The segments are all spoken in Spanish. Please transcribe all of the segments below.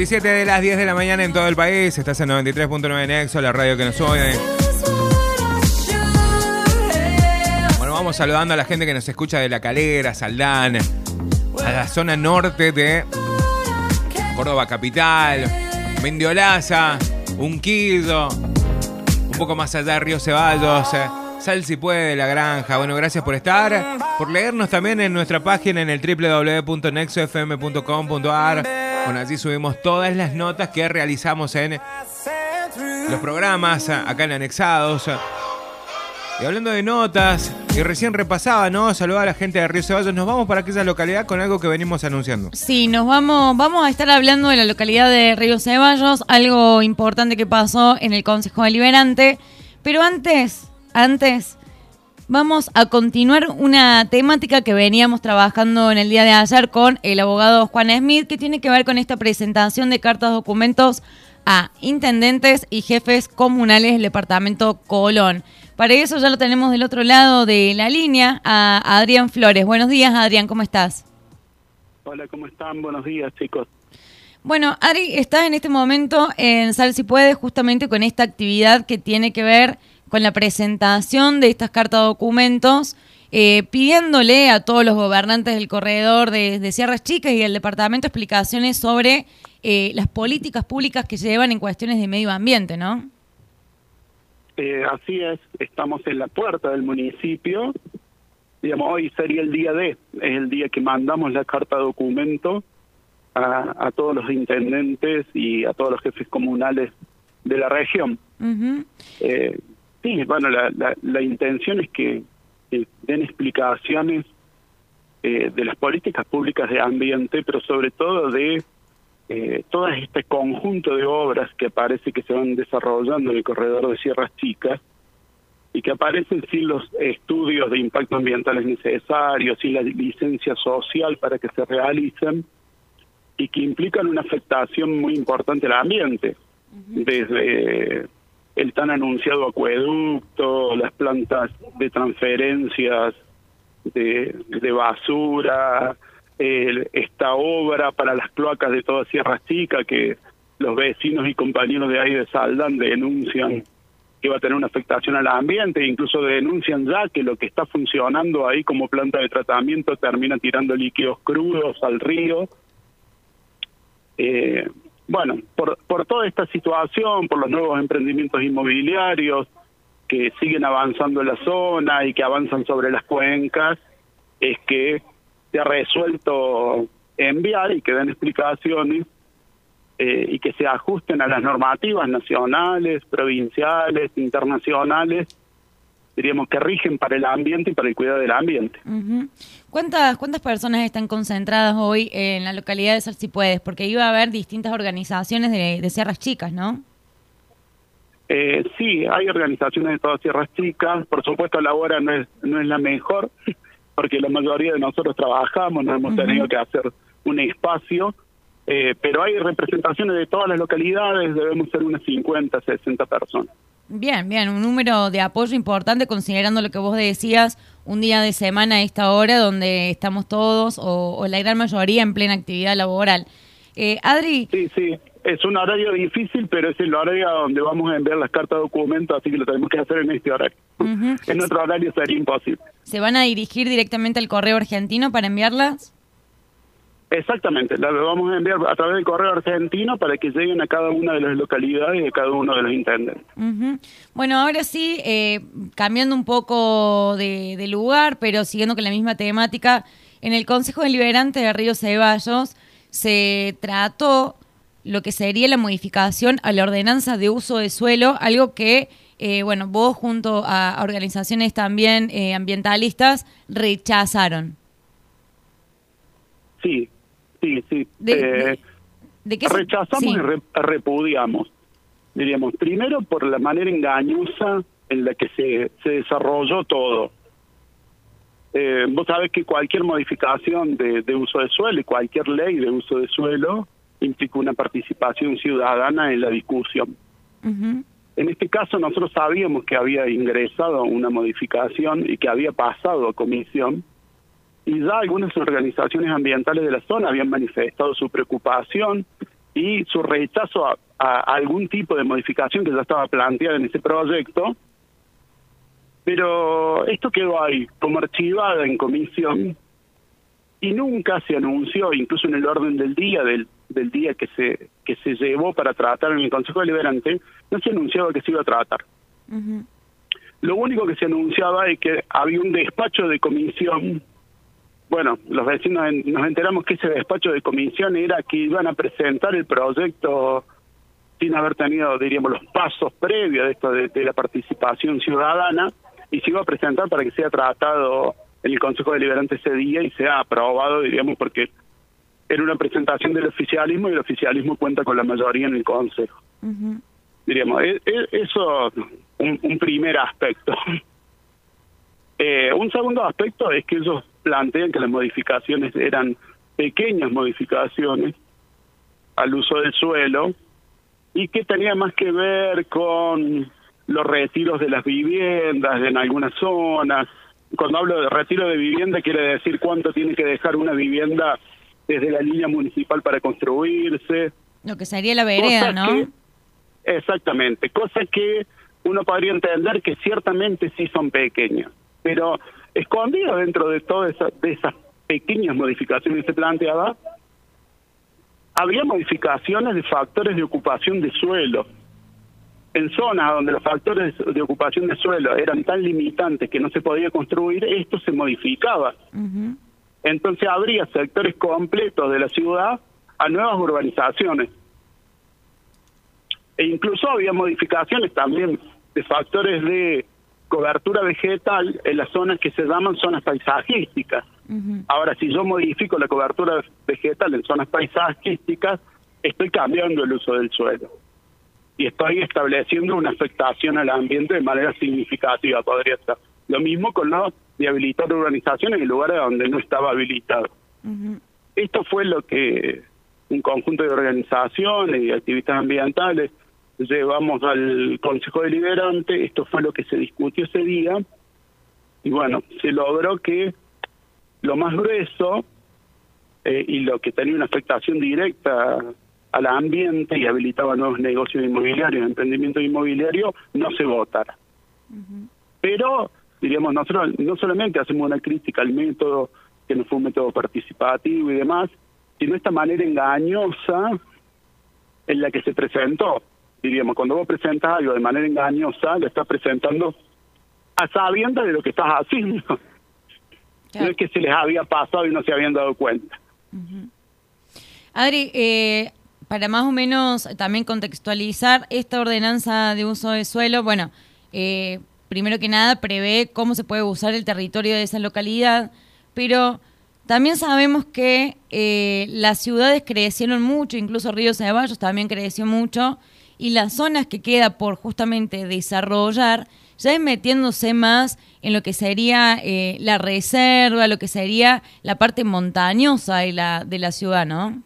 27 de las 10 de la mañana en todo el país. Estás en 93.9 Nexo, la radio que nos oye. Bueno, vamos saludando a la gente que nos escucha de La Calera, Saldán, a la zona norte de Córdoba capital, Mendiolaza, Unquillo, un poco más allá de Río Ceballos, Sal si puede, La Granja. Bueno, gracias por estar, por leernos también en nuestra página en el www.nexofm.com.ar. Bueno, allí subimos todas las notas que realizamos en los programas, acá en Anexados. Y hablando de notas, y recién repasaba, ¿no? Saludar a la gente de Río Ceballos. Nos vamos para aquella localidad con algo que venimos anunciando. Sí, vamos a estar hablando de la localidad de Río Ceballos, algo importante que pasó en el Consejo Deliberante. Pero antes, vamos a continuar una temática que veníamos trabajando en el día de ayer con el abogado Juan Smith, que tiene que ver con esta presentación de cartas documentos a intendentes y jefes comunales del departamento Colón. Para eso ya lo tenemos del otro lado de la línea, a Adrián Flores. Buenos días, Adrián, ¿cómo estás? Hola, ¿cómo están? Buenos días, chicos. Bueno, Adri, está en este momento en Sal si puede, justamente con esta actividad que tiene que ver con la presentación de estas cartas documentos, pidiéndole a todos los gobernantes del corredor de Sierras Chicas y del departamento explicaciones sobre las políticas públicas que se llevan en cuestiones de medio ambiente, ¿no? Así es, estamos en la puerta del municipio. Digamos, hoy sería el día es el día que mandamos la carta documento a todos los intendentes y a todos los jefes comunales de la región. Uh-huh. Sí, bueno, la intención es que den explicaciones de las políticas públicas de ambiente, pero sobre todo de todo este conjunto de obras que parece que se van desarrollando en el corredor de Sierras Chicas y que aparecen sin los estudios de impacto ambiental necesarios, sin la licencia social para que se realicen y que implican una afectación muy importante al ambiente, desde el tan anunciado acueducto, las plantas de transferencias de basura, esta obra para las cloacas de toda Sierra Chica que los vecinos y compañeros de ahí de Saldán denuncian que va a tener una afectación al ambiente, incluso denuncian ya que lo que está funcionando ahí como planta de tratamiento termina tirando líquidos crudos al río. Bueno, por toda esta situación, por los nuevos emprendimientos inmobiliarios que siguen avanzando en la zona y que avanzan sobre las cuencas, es que se ha resuelto enviar y que den explicaciones y que se ajusten a las normativas nacionales, provinciales, internacionales, diríamos que rigen para el ambiente y para el cuidado del ambiente. Uh-huh. ¿Cuántas personas están concentradas hoy en la localidad de Sal si puedes? Porque iba a haber distintas organizaciones de Sierras Chicas, ¿no? Sí, hay organizaciones de todas Sierras Chicas. Por supuesto, la hora no es la mejor, porque la mayoría de nosotros trabajamos, no hemos tenido que hacer un espacio, pero hay representaciones de todas las localidades, debemos ser unas 50, 60 personas. Bien, un número de apoyo importante considerando lo que vos decías, un día de semana a esta hora donde estamos todos o la gran mayoría en plena actividad laboral. Adri. Sí, es un horario difícil, pero es el horario donde vamos a enviar las cartas de documentos, así que lo tenemos que hacer en este horario. Uh-huh. En otro horario sería imposible. ¿Se van a dirigir directamente al correo argentino para enviarlas? Exactamente, las vamos a enviar a través del correo argentino para que lleguen a cada una de las localidades y a cada uno de los intendentes. Uh-huh. Bueno, ahora sí, cambiando un poco de lugar, pero siguiendo con la misma temática, en el Consejo Deliberante de Río Ceballos se trató lo que sería la modificación a la ordenanza de uso de suelo, algo que, vos junto a organizaciones también ambientalistas rechazaron. Sí. ¿De qué rechazamos y repudiamos, diríamos, primero por la manera engañosa en la que se desarrolló todo. Vos sabés que cualquier modificación de uso de suelo y cualquier ley de uso de suelo implica una participación ciudadana en la discusión. Uh-huh. En este caso nosotros sabíamos que había ingresado una modificación y que había pasado a comisión, y ya algunas organizaciones ambientales de la zona habían manifestado su preocupación y su rechazo a algún tipo de modificación que ya estaba planteada en ese proyecto, pero esto quedó ahí como archivada en comisión y nunca se anunció, incluso en el orden del día día que se llevó para tratar en el Consejo Deliberante, no se anunciaba que se iba a tratar. Ujú. Lo único que se anunciaba es que había un despacho de comisión. Bueno, los vecinos nos enteramos que ese despacho de comisión era que iban a presentar el proyecto sin haber tenido, diríamos, los pasos previos de esto de la participación ciudadana, y se iba a presentar para que sea tratado en el Consejo Deliberante ese día y sea aprobado, diríamos, porque era una presentación del oficialismo y el oficialismo cuenta con la mayoría en el Consejo. Ujú. Diríamos, eso un primer aspecto. Un segundo aspecto es que ellos plantean que las modificaciones eran pequeñas modificaciones al uso del suelo y que tenía más que ver con los retiros de las viviendas en algunas zonas. Cuando hablo de retiro de vivienda quiere decir cuánto tiene que dejar una vivienda desde la línea municipal para construirse. Lo que sería la vereda, ¿no? Exactamente, cosas que uno podría entender que ciertamente sí son pequeñas, pero escondido dentro de todas esas pequeñas modificaciones que se planteaba, había modificaciones de factores de ocupación de suelo. En zonas donde los factores de ocupación de suelo eran tan limitantes que no se podía construir, esto se modificaba. Ujú. Entonces habría sectores completos de la ciudad a nuevas urbanizaciones. E incluso había modificaciones también de factores de cobertura vegetal en las zonas que se llaman zonas paisajísticas. Ujú. Ahora, si yo modifico la cobertura vegetal en zonas paisajísticas, estoy cambiando el uso del suelo y estoy estableciendo una afectación al ambiente de manera significativa, podría ser. Lo mismo con lo de habilitar urbanizaciones en lugares donde no estaba habilitado. Ujú. Esto fue lo que un conjunto de organizaciones y activistas ambientales llevamos al Consejo Deliberante. Esto fue lo que se discutió ese día y bueno, se logró que lo más grueso y lo que tenía una afectación directa al ambiente y habilitaba nuevos negocios inmobiliarios, emprendimiento inmobiliario, no se votara. Ujú. Pero, diríamos, nosotros no solamente hacemos una crítica al método, que no fue un método participativo y demás, sino esta manera engañosa en la que se presentó. Diríamos, cuando vos presentas algo de manera engañosa, lo estás presentando a sabiendas de lo que estás haciendo. Claro. No es que se les había pasado y no se habían dado cuenta. Ujú. Adri, para más o menos también contextualizar esta ordenanza de uso de suelo, bueno, primero que nada prevé cómo se puede usar el territorio de esa localidad, pero también sabemos que las ciudades crecieron mucho, incluso Río Ceballos también creció mucho, y las zonas que queda por justamente desarrollar ya es metiéndose más en lo que sería la reserva, lo que sería la parte montañosa de la ciudad, ¿no?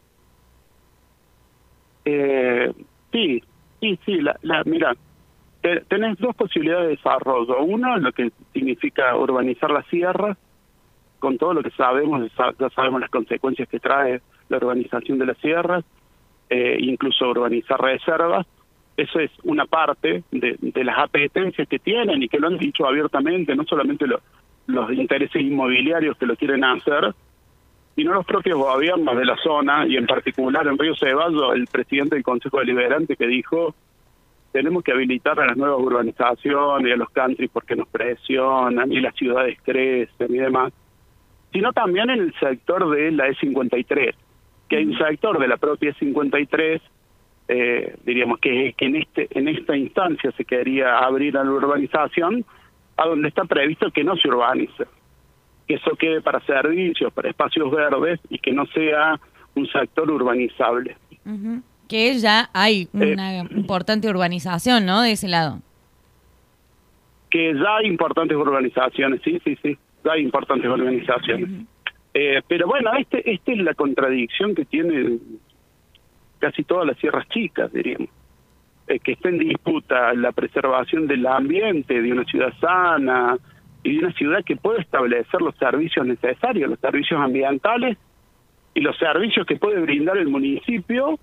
Sí. Mira, tenés dos posibilidades de desarrollo. Uno, lo que significa urbanizar las sierras, con todo lo que sabemos, ya sabemos las consecuencias que trae la urbanización de las sierras, incluso urbanizar reservas. Eso es una parte de las apetencias que tienen y que lo han dicho abiertamente, no solamente los intereses inmobiliarios que lo quieren hacer, sino los propios gobiernos de la zona, y en particular en Río Ceballos, el presidente del Consejo Deliberante que dijo: tenemos que habilitar a las nuevas urbanizaciones y a los country porque nos presionan y las ciudades crecen y demás, sino también en el sector de la E53, que hay un sector de la propia E53, diríamos que en esta instancia se quería abrir a la urbanización, a donde está previsto que no se urbanice, que eso quede para servicios, para espacios verdes y que no sea un sector urbanizable. Uh-huh. Que ya hay una importante urbanización, ¿no? De ese lado. Que ya hay importantes urbanizaciones, sí, ya hay importantes urbanizaciones. Uh-huh. Pero bueno, esta es la contradicción que tiene casi todas las sierras chicas, diríamos. Que está en disputa la preservación del ambiente, de una ciudad sana y de una ciudad que puede establecer los servicios necesarios, los servicios ambientales y los servicios que puede brindar el municipio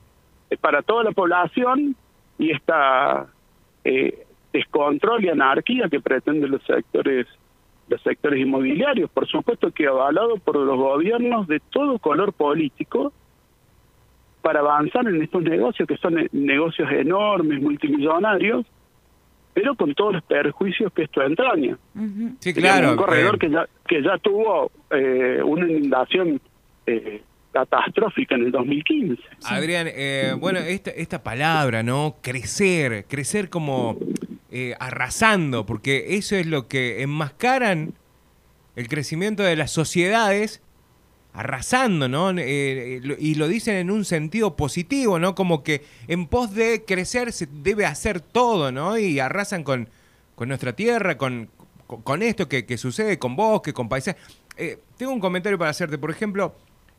para toda la población, y esta descontrol y anarquía que pretenden los sectores inmobiliarios, por supuesto que avalado por los gobiernos de todo color político, para avanzar en estos negocios, que son negocios enormes, multimillonarios, pero con todos los perjuicios que esto entraña. Sí, claro. Un corredor que ya tuvo una inundación catastrófica en el 2015. Adrián, bueno, esta palabra, ¿no? Crecer como arrasando, porque eso es lo que enmascaran el crecimiento de las sociedades, arrasando, ¿no? Y lo dicen en un sentido positivo, ¿no? Como que en pos de crecer se debe hacer todo, ¿no? Y arrasan con nuestra tierra, con esto que sucede, con bosque, con paisajes. Tengo un comentario para hacerte. Por ejemplo,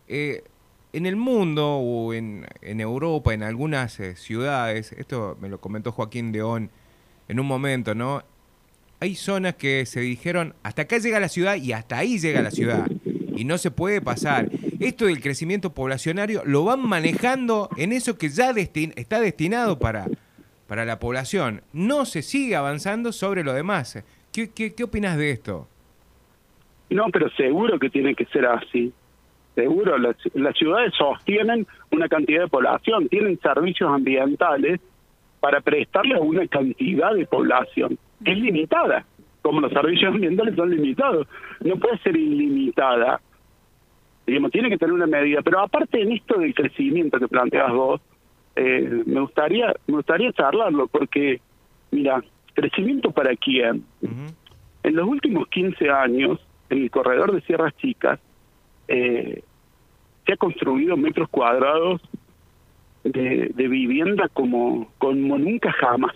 en el mundo o en Europa, en algunas ciudades, esto me lo comentó Joaquín Deón en un momento, ¿no? Hay zonas que se dijeron, hasta acá llega la ciudad y hasta ahí llega la ciudad. Y no se puede pasar. Esto del crecimiento poblacionario lo van manejando en eso que ya está destinado para la población. No se sigue avanzando sobre lo demás. ¿Qué opinas de esto? No, pero seguro que tiene que ser así. Seguro, las ciudades sostienen una cantidad de población, tienen servicios ambientales para prestarle a una cantidad de población que es limitada, como los servicios ambientales son limitados. No puede ser ilimitada. Digamos, tiene que tener una medida. Pero aparte en esto del crecimiento que planteas vos, me gustaría charlarlo, porque, mira, ¿crecimiento para quién? En los últimos 15 años, en el corredor de Sierras Chicas, se ha construido metros cuadrados de vivienda como nunca jamás.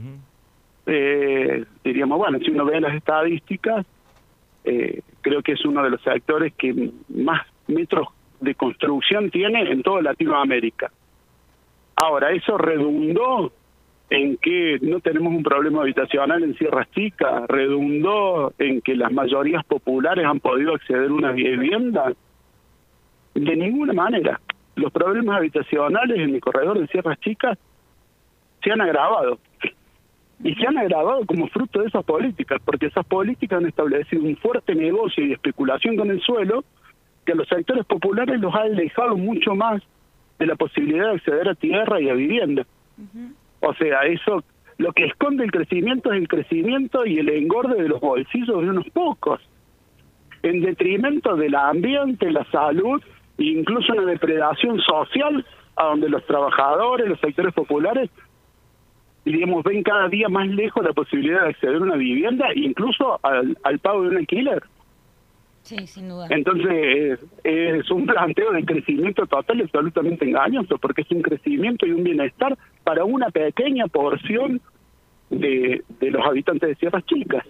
Diríamos, bueno, si uno ve las estadísticas, creo que es uno de los sectores que más metros de construcción tiene en toda Latinoamérica. Ahora, eso redundó en que no tenemos un problema habitacional en Sierras Chicas, redundó en que las mayorías populares han podido acceder a una vivienda. De ninguna manera. Los problemas habitacionales en el corredor de Sierras Chicas se han agravado. Y se han agravado como fruto de esas políticas, porque esas políticas han establecido un fuerte negocio y especulación con el suelo que a los sectores populares los ha alejado mucho más de la posibilidad de acceder a tierra y a vivienda. O sea, eso, lo que esconde el crecimiento es el crecimiento y el engorde de los bolsillos de unos pocos, en detrimento del ambiente, la salud e incluso una depredación social, a donde los trabajadores, los sectores populares, digamos, ven cada día más lejos la posibilidad de acceder a una vivienda, incluso al pago de un alquiler. Sí, sin duda. Entonces, es un planteo de crecimiento total y absolutamente engañoso, porque es un crecimiento y un bienestar para una pequeña porción de los habitantes de Sierras Chicas.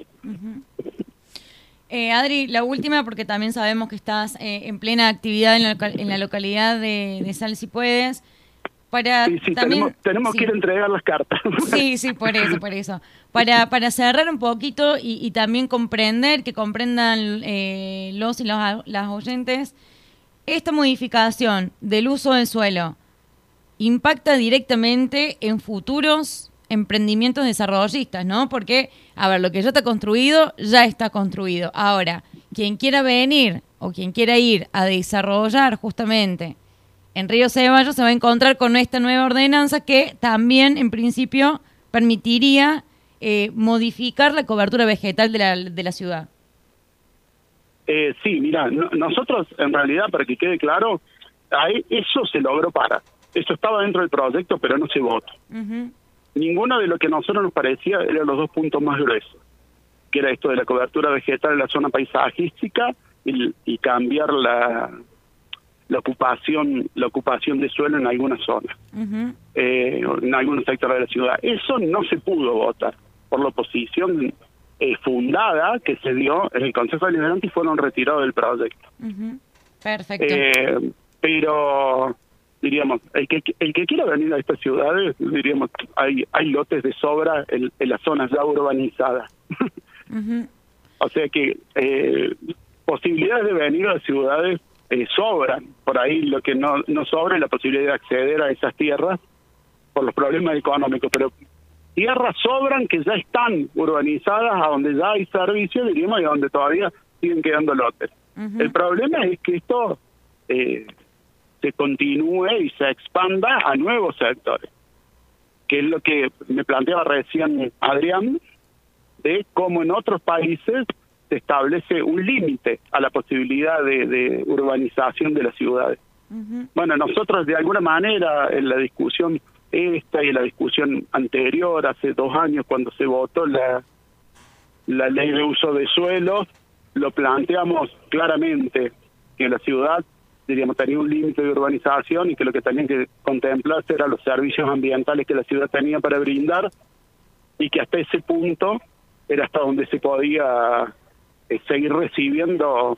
Adri, la última, porque también sabemos que estás en plena actividad en la localidad de Sal Si Puedes. Sí, también, tenemos que ir a entregar las cartas. Sí, por eso. Para cerrar un poquito y también que comprendan los y las oyentes, esta modificación del uso del suelo impacta directamente en futuros emprendimientos desarrollistas, ¿no? Porque, a ver, lo que ya está construido. Ahora, quien quiera venir o quien quiera ir a desarrollar justamente en Río Ceballos se va a encontrar con esta nueva ordenanza que también, en principio, permitiría modificar la cobertura vegetal de la ciudad. Sí, mira, nosotros, en realidad, para que quede claro, eso se logró parar. Eso estaba dentro del proyecto, pero no se votó. Ninguno de lo que a nosotros nos parecía eran los dos puntos más gruesos, que era esto de la cobertura vegetal en la zona paisajística y cambiar la ocupación de suelo en algunas zonas, en algunos sectores de la ciudad. Eso no se pudo votar por la oposición fundada que se dio en el Consejo Deliberante y fueron retirados del proyecto. Perfecto. Pero, diríamos, el que quiera venir a estas ciudades, diríamos, hay lotes de sobra en las zonas ya urbanizadas. O sea que posibilidades de venir a las ciudades sobran. Por ahí lo que no sobra es la posibilidad de acceder a esas tierras por los problemas económicos, pero tierras sobran que ya están urbanizadas, a donde ya hay servicios, diríamos, y a donde todavía siguen quedando lotes. El problema es que esto se continúe y se expanda a nuevos sectores, que es lo que me planteaba recién Adrián, de cómo en otros países se establece un límite a la posibilidad de urbanización de las ciudades. Bueno, nosotros de alguna manera en la discusión esta y en la discusión anterior, hace 2 años cuando se votó la ley de uso de suelos, lo planteamos claramente, que la ciudad, diríamos, tenía un límite de urbanización y que lo que tenían que contemplarse eran los servicios ambientales que la ciudad tenía para brindar, y que hasta ese punto era hasta donde se podía seguir recibiendo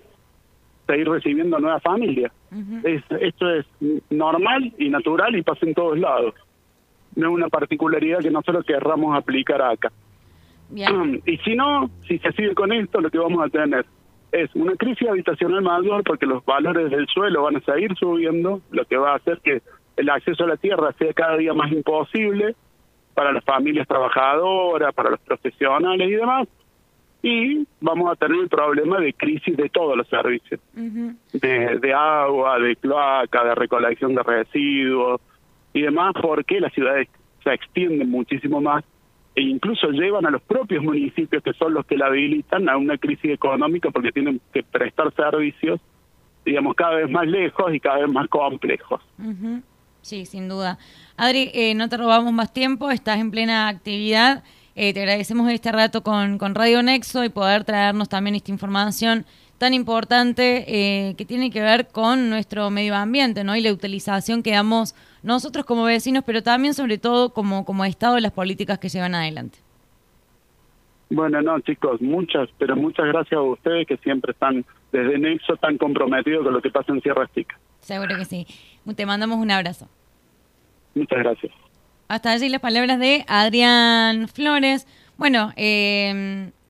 nuevas familias. Esto es normal y natural y pasa en todos lados. No es una particularidad que nosotros querramos aplicar acá. Bien. Y si no, si se sigue con esto, lo que vamos a tener es una crisis habitacional mayor, porque los valores del suelo van a seguir subiendo, lo que va a hacer que el acceso a la tierra sea cada día más imposible para las familias trabajadoras, para los profesionales y demás, y vamos a tener el problema de crisis de todos los servicios, de agua, de cloaca, de recolección de residuos y demás, porque las ciudades se extienden muchísimo más e incluso llevan a los propios municipios, que son los que la habilitan, a una crisis económica, porque tienen que prestar servicios, digamos, cada vez más lejos y cada vez más complejos. Sí, sin duda. Adri, no te robamos más tiempo, estás en plena actividad. Te agradecemos este rato con Radio Nexo y poder traernos también esta información tan importante que tiene que ver con nuestro medio ambiente, ¿no? Y la utilización que damos nosotros como vecinos, pero también, sobre todo, como Estado, las políticas que llevan adelante. Bueno, no, chicos, muchas gracias a ustedes que siempre están desde Nexo tan comprometidos con lo que pasa en Sierra Chica. Seguro que sí. Te mandamos un abrazo. Muchas gracias. Hasta allí las palabras de Adrián Flores. Bueno,